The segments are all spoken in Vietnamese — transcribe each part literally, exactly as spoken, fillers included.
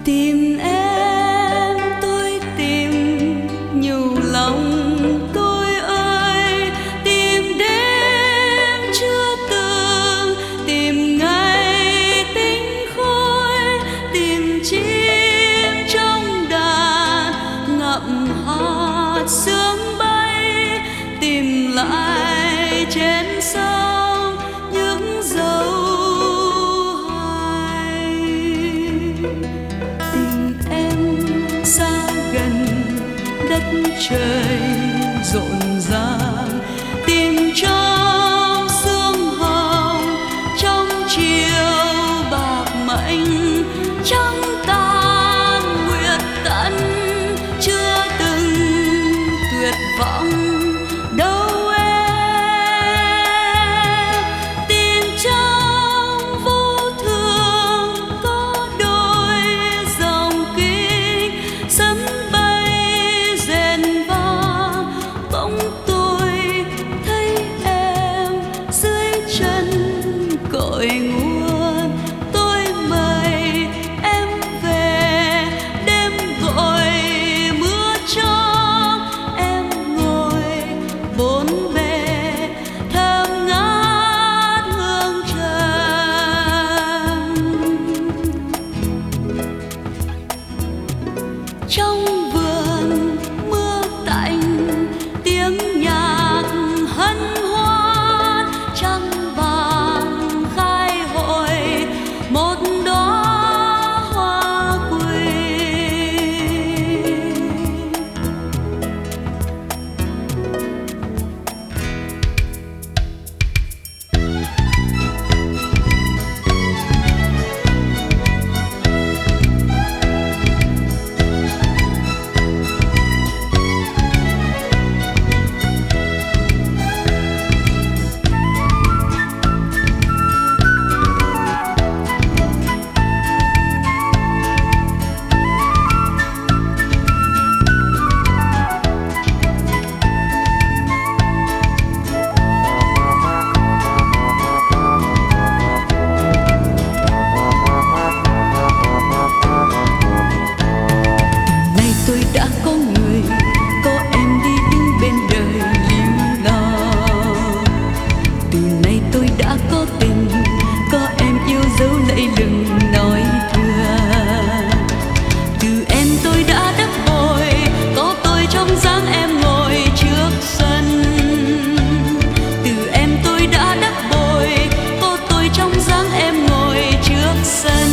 Tìm em tôi tìm nhiều lòng tôi ơi, tìm đêm chưa từng, tìm ngày tinh khôi, tìm chim trong đàn ngậm hạt sương bay, tìm lại trên sông những dấu hài. Tình em xa gần đất trời rộn ràng, tìm trong sương hồng, trong chiều bạc mệnh, trăng tan nguyệt tận chưa từng tuyệt vọng đâu em. Tìm trong vô thường có đôi dòng kinh sấm bay rền vang, bỗng tôi thấy em dưới chân cội nguồn. Tôi mời em về đêm gọi mưa cho em ngồi bốn bề thơm ngát hương trầm. Trong vườn mưa tạnh tiếng nhạc hân hoan, trăng vàng khai hội một đóa hoa quỳnh. Nay tôi đã có người, có em đi đứng bên đời líu lo. Từ nay tôi đã có tình, có em yêu dấu lẫy lừng nói thưa. Từ em tôi đã đắp bồi, có tôi trong dáng em ngồi trước sân. Từ em tôi đã đắp bồi, có tôi trong dáng em ngồi trước sân.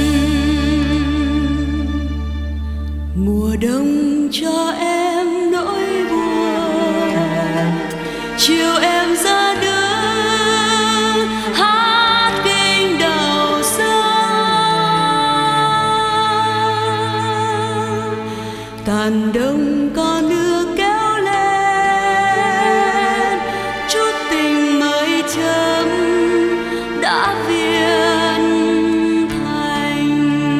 Mùa đông cho em nỗi buồn, chiều em ra đứng hát kinh đầu xuân. Tàn đông có nước kéo lên, chút tình mới chấm đã viên thành.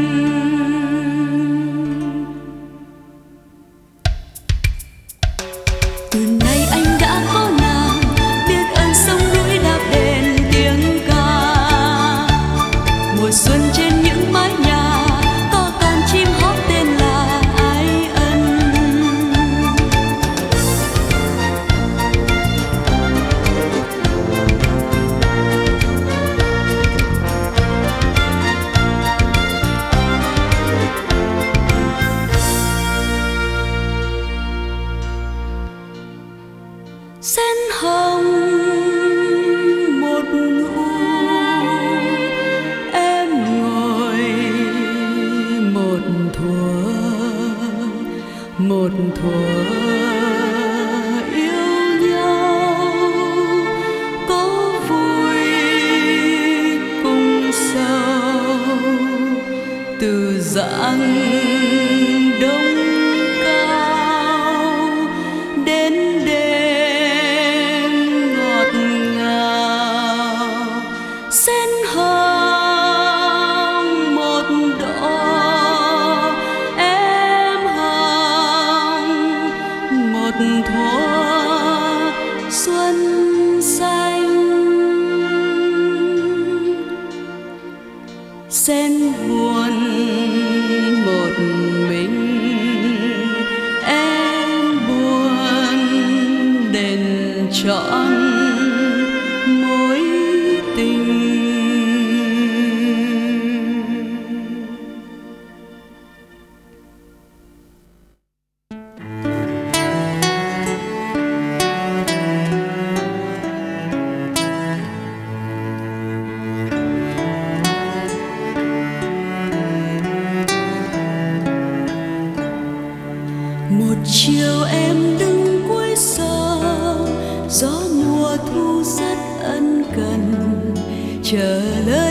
Từ nay anh đã có nàng, biết ơn sông núi đạp đền tiếng ca. Mùa xuân trên những mái nhà, có con chim hót tên là ái ân. Sen hồng một nụ, em ngồi một thuở, một thuở yêu nhau. Có vui cùng sầu, từ dặn đông cao đến đêm ngọt ngào. Sen hồng một đóa, em hồng một thuở xuân xanh. Sen buồn một mình. Em buồn đền trọn mối tình. Một chiều em đứng cuối sông, gió mùa thu rất ân cần, chờ lời